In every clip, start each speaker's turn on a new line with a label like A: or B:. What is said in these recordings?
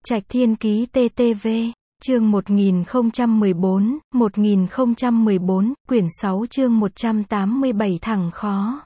A: Trạch Thiên Ký TTV, chương 1014, quyển 6 chương 187 thẳng khó.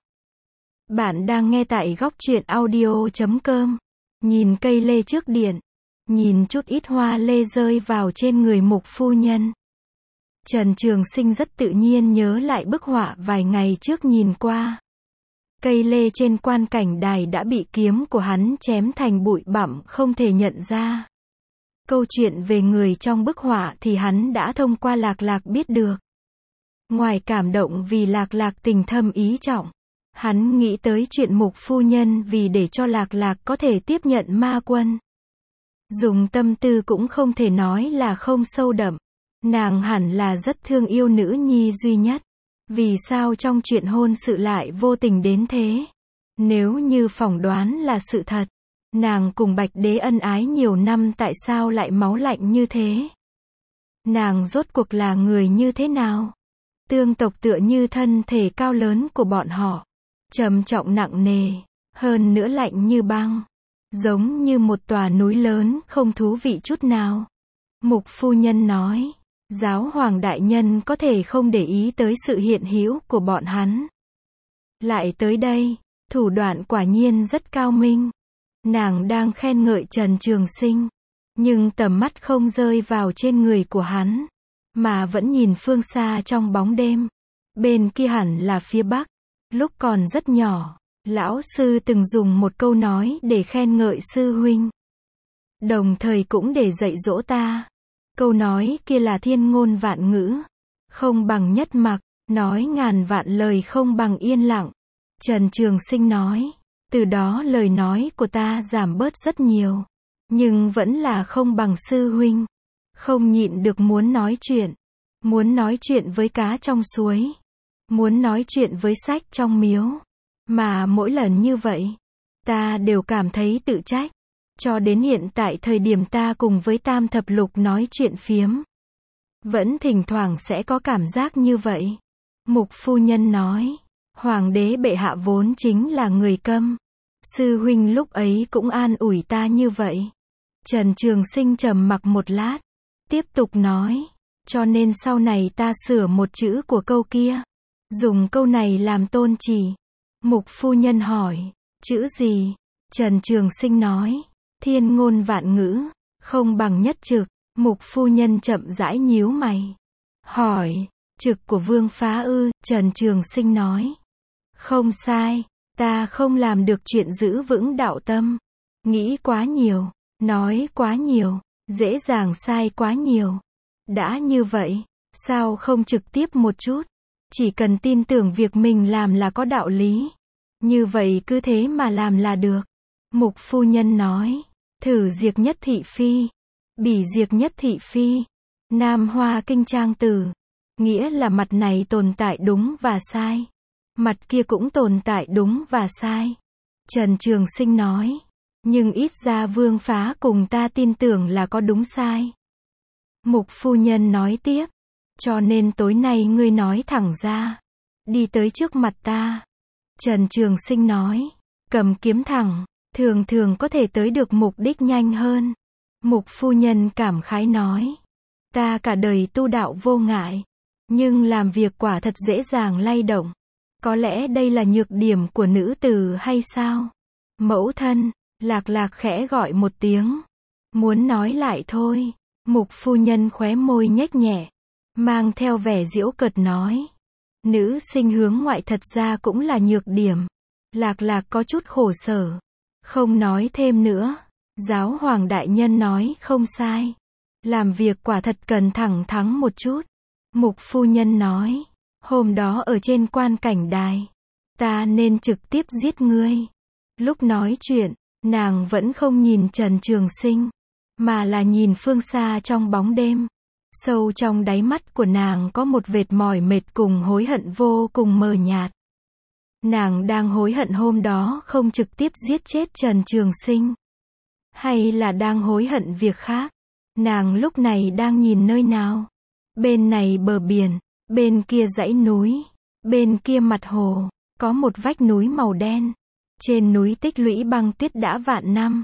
A: Bạn đang nghe tại góc truyện audio.com. Nhìn cây lê trước điện, nhìn chút ít hoa lê rơi vào trên người Mục phu nhân. Trần Trường Sinh rất tự nhiên nhớ lại bức họa vài ngày trước nhìn qua. Cây lê trên quan cảnh đài đã bị kiếm của hắn chém thành bụi bặm không thể nhận ra. Câu chuyện về người trong bức họa thì hắn đã thông qua Lạc Lạc biết được. Ngoài cảm động vì Lạc Lạc tình thâm ý trọng, hắn nghĩ tới chuyện Mục phu nhân vì để cho Lạc Lạc có thể tiếp nhận ma quân. Dùng tâm tư cũng không thể nói là không sâu đậm. Nàng hẳn là rất thương yêu nữ nhi duy nhất. Vì sao trong chuyện hôn sự lại vô tình đến thế? Nếu như phỏng đoán là sự thật, nàng cùng Bạch Đế ân ái nhiều năm tại sao lại máu lạnh như thế? Nàng rốt cuộc là người như thế nào? Tương tộc tựa như thân thể cao lớn của bọn họ, trầm trọng nặng nề, hơn nữa lạnh như băng, giống như một tòa núi lớn không thú vị chút nào. Mục phu nhân nói, Giáo hoàng đại nhân có thể không để ý tới sự hiện hữu của bọn hắn. Lại tới đây, thủ đoạn quả nhiên rất cao minh. Nàng đang khen ngợi Trần Trường Sinh, nhưng tầm mắt không rơi vào trên người của hắn, mà vẫn nhìn phương xa trong bóng đêm. Bên kia hẳn là phía bắc. Lúc còn rất nhỏ, lão sư từng dùng một câu nói để khen ngợi sư huynh, đồng thời cũng để dạy dỗ ta. Câu nói kia là thiên ngôn vạn ngữ, không bằng nhất mặc, nói ngàn vạn lời không bằng yên lặng. Trần Trường Sinh nói, từ đó lời nói của ta giảm bớt rất nhiều, nhưng vẫn là không bằng sư huynh. Không nhịn được muốn nói chuyện với cá trong suối, muốn nói chuyện với sách trong miếu. Mà mỗi lần như vậy, ta đều cảm thấy tự trách. Cho đến hiện tại thời điểm ta cùng với Tam Thập Lục nói chuyện phiếm, vẫn thỉnh thoảng sẽ có cảm giác như vậy. Mục phu nhân nói, Hoàng đế bệ hạ vốn chính là người câm. Sư huynh lúc ấy cũng an ủi ta như vậy. Trần Trường Sinh trầm mặc một lát, tiếp tục nói, cho nên sau này ta sửa một chữ của câu kia, dùng câu này làm tôn chỉ. Mục phu nhân hỏi, chữ gì? Trần Trường Sinh nói, thiên ngôn vạn ngữ, không bằng nhất trực. Mục phu nhân chậm rãi nhíu mày, hỏi, trực của Vương Phá ư? Trần Trường Sinh nói, không sai, ta không làm được chuyện giữ vững đạo tâm. Nghĩ quá nhiều, nói quá nhiều, dễ dàng sai quá nhiều. Đã như vậy, sao không trực tiếp một chút? Chỉ cần tin tưởng việc mình làm là có đạo lý, như vậy cứ thế mà làm là được. Mục phu nhân nói, thử diệt nhất thị phi, bỉ diệt nhất thị phi. Nam Hoa Kinh Trang Tử, nghĩa là mặt này tồn tại đúng và sai, mặt kia cũng tồn tại đúng và sai. Trần Trường Sinh nói, nhưng ít ra Vương Phá cùng ta tin tưởng là có đúng sai. Mục phu nhân nói tiếp, cho nên tối nay ngươi nói thẳng ra, đi tới trước mặt ta. Trần Trường Sinh nói, cầm kiếm thẳng, thường thường có thể tới được mục đích nhanh hơn. Mục phu nhân cảm khái nói, ta cả đời tu đạo vô ngại, nhưng làm việc quả thật dễ dàng lay động. Có lẽ đây là nhược điểm của nữ tử hay sao? Mẫu thân, Lạc Lạc khẽ gọi một tiếng, muốn nói lại thôi. Mục phu nhân khóe môi nhếch nhẹ, mang theo vẻ giễu cợt nói, nữ sinh hướng ngoại thật ra cũng là nhược điểm. Lạc Lạc có chút khổ sở, không nói thêm nữa. Giáo hoàng đại nhân nói không sai, làm việc quả thật cần thẳng thắn một chút. Mục phu nhân nói, hôm đó ở trên quan cảnh đài, ta nên trực tiếp giết ngươi. Lúc nói chuyện, nàng vẫn không nhìn Trần Trường Sinh, mà là nhìn phương xa trong bóng đêm. Sâu trong đáy mắt của nàng có một vệt mỏi mệt cùng hối hận vô cùng mờ nhạt. Nàng đang hối hận hôm đó không trực tiếp giết chết Trần Trường Sinh, hay là đang hối hận việc khác? Nàng lúc này đang nhìn nơi nào? Bên này bờ biển, bên kia dãy núi, bên kia mặt hồ, có một vách núi màu đen. Trên núi tích lũy băng tuyết đã vạn năm.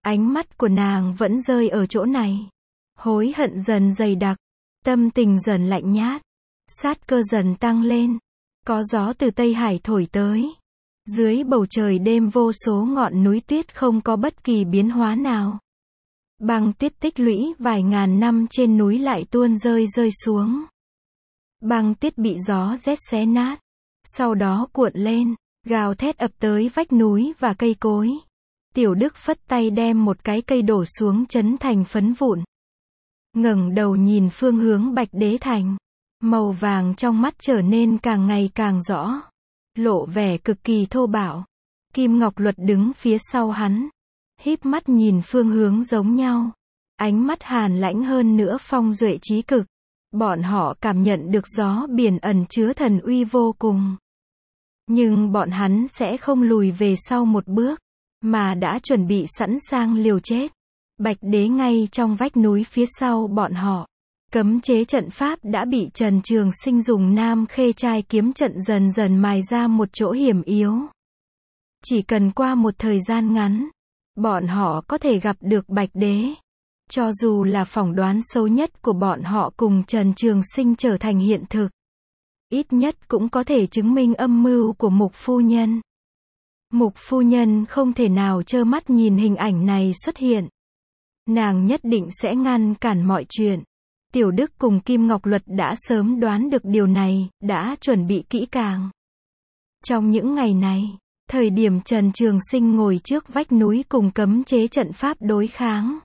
A: Ánh mắt của nàng vẫn rơi ở chỗ này. Hối hận dần dày đặc, tâm tình dần lạnh nhát, sát cơ dần tăng lên. Có gió từ Tây Hải thổi tới. Dưới bầu trời đêm vô số ngọn núi tuyết không có bất kỳ biến hóa nào. Băng tuyết tích lũy vài ngàn năm trên núi lại tuôn rơi xuống. Băng tuyết bị gió rét xé nát, sau đó cuộn lên, gào thét ập tới vách núi và cây cối. Tiểu Đức phất tay đem một cái cây đổ xuống chấn thành phấn vụn. Ngẩng đầu nhìn phương hướng Bạch Đế Thành, màu vàng trong mắt trở nên càng ngày càng rõ, lộ vẻ cực kỳ thô bạo. Kim Ngọc Luật đứng phía sau hắn, híp mắt nhìn phương hướng giống nhau, ánh mắt hàn lãnh hơn nữa phong duệ chí cực. Bọn họ cảm nhận được gió biển ẩn chứa thần uy vô cùng. Nhưng bọn hắn sẽ không lùi về sau một bước, mà đã chuẩn bị sẵn sàng liều chết. Bạch Đế ngay trong vách núi phía sau bọn họ. Cấm chế trận pháp đã bị Trần Trường Sinh dùng Nam Khê Trai kiếm trận dần dần mài ra một chỗ hiểm yếu. Chỉ cần qua một thời gian ngắn, bọn họ có thể gặp được Bạch Đế. Cho dù là phỏng đoán xấu nhất của bọn họ cùng Trần Trường Sinh trở thành hiện thực, ít nhất cũng có thể chứng minh âm mưu của Mục phu nhân. Mục phu nhân không thể nào trơ mắt nhìn hình ảnh này xuất hiện. Nàng nhất định sẽ ngăn cản mọi chuyện. Tiểu Đức cùng Kim Ngọc Luật đã sớm đoán được điều này, đã chuẩn bị kỹ càng. Trong những ngày này, thời điểm Trần Trường Sinh ngồi trước vách núi cùng cấm chế trận pháp đối kháng,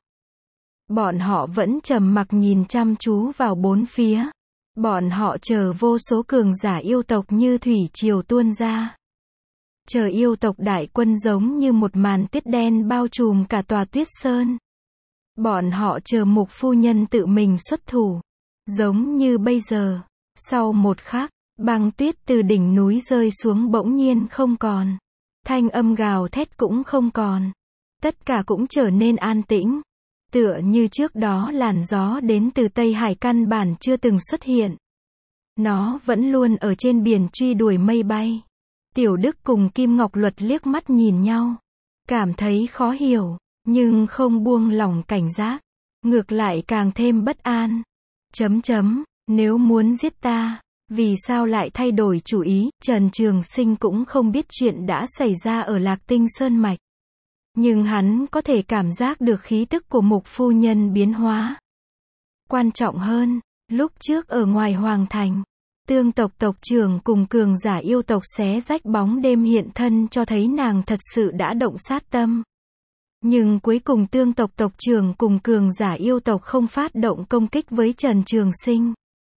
A: bọn họ vẫn trầm mặc nhìn chăm chú vào bốn phía. Bọn họ chờ vô số cường giả yêu tộc như thủy triều tuôn ra. Chờ yêu tộc đại quân giống như một màn tuyết đen bao trùm cả tòa tuyết sơn. Bọn họ chờ Mục phu nhân tự mình xuất thủ. Giống như bây giờ, sau một khắc, băng tuyết từ đỉnh núi rơi xuống bỗng nhiên không còn. Thanh âm gào thét cũng không còn. Tất cả cũng trở nên an tĩnh. Tựa như trước đó làn gió đến từ Tây Hải căn bản chưa từng xuất hiện. Nó vẫn luôn ở trên biển truy đuổi mây bay. Tiểu Đức cùng Kim Ngọc Luật liếc mắt nhìn nhau, cảm thấy khó hiểu, nhưng không buông lỏng cảnh giác, ngược lại càng thêm bất an. Nếu muốn giết ta, vì sao lại thay đổi chủ ý? Trần Trường Sinh cũng không biết chuyện đã xảy ra ở Lạc Tinh Sơn Mạch. Nhưng hắn có thể cảm giác được khí tức của Mục phu nhân biến hóa. Quan trọng hơn, lúc trước ở ngoài Hoàng Thành, Tương tộc tộc trưởng cùng cường giả yêu tộc xé rách bóng đêm hiện thân cho thấy nàng thật sự đã động sát tâm. Nhưng cuối cùng Tương tộc tộc trưởng cùng cường giả yêu tộc không phát động công kích với Trần Trường Sinh,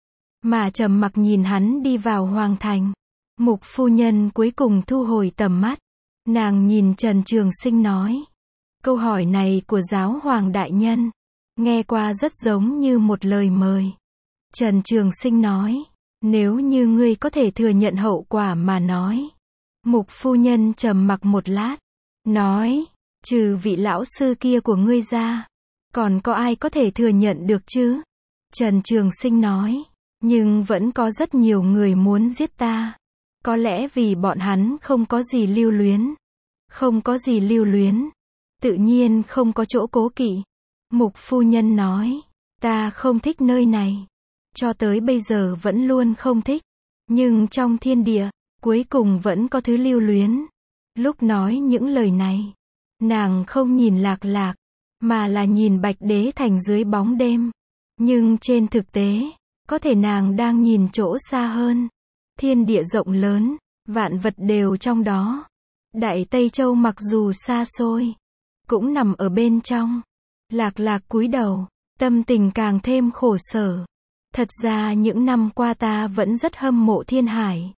A: mà trầm mặc nhìn hắn đi vào Hoàng Thành. Mục phu nhân cuối cùng thu hồi tầm mắt. Nàng nhìn Trần Trường Sinh nói. Câu hỏi này của giáo hoàng đại nhân, nghe qua rất giống như một lời mời. Trần Trường Sinh nói. Nếu như ngươi có thể thừa nhận hậu quả mà nói. Mục phu nhân trầm mặc một lát. Nói. Trừ vị lão sư kia của ngươi ra, còn có ai có thể thừa nhận được chứ? Trần Trường Sinh nói. Nhưng vẫn có rất nhiều người muốn giết ta. Có lẽ vì bọn hắn không có gì lưu luyến. Không có gì lưu luyến, tự nhiên không có chỗ cố kỵ. Mục phu nhân nói. Ta không thích nơi này. Cho tới bây giờ vẫn luôn không thích. Nhưng trong thiên địa, cuối cùng vẫn có thứ lưu luyến. Lúc nói những lời này, nàng không nhìn Lạc Lạc, mà là nhìn Bạch Đế Thành dưới bóng đêm. Nhưng trên thực tế, có thể nàng đang nhìn chỗ xa hơn. Thiên địa rộng lớn, vạn vật đều trong đó. Đại Tây Châu mặc dù xa xôi, cũng nằm ở bên trong. Lạc Lạc cúi đầu, tâm tình càng thêm khổ sở. Thật ra những năm qua ta vẫn rất hâm mộ Thiên Hải.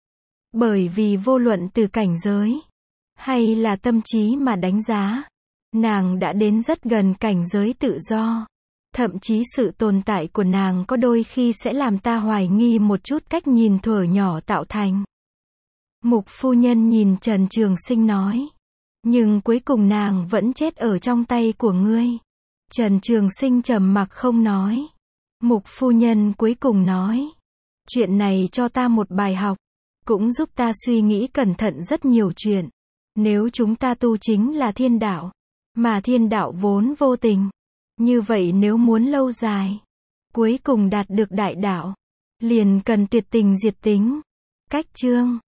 A: Bởi vì vô luận từ cảnh giới, hay là tâm trí mà đánh giá, nàng đã đến rất gần cảnh giới tự do. Thậm chí sự tồn tại của nàng có đôi khi sẽ làm ta hoài nghi một chút cách nhìn thuở nhỏ tạo thành. Mục phu nhân nhìn Trần Trường Sinh nói. Nhưng cuối cùng nàng vẫn chết ở trong tay của ngươi. Trần Trường Sinh trầm mặc không nói. Mục phu nhân cuối cùng nói. Chuyện này cho ta một bài học, cũng giúp ta suy nghĩ cẩn thận rất nhiều chuyện. Nếu chúng ta tu chính là thiên đạo, Mà thiên đạo vốn vô tình. Như vậy nếu muốn lâu dài, cuối cùng đạt được đại đạo, liền cần tuyệt tình diệt tính. Cách chương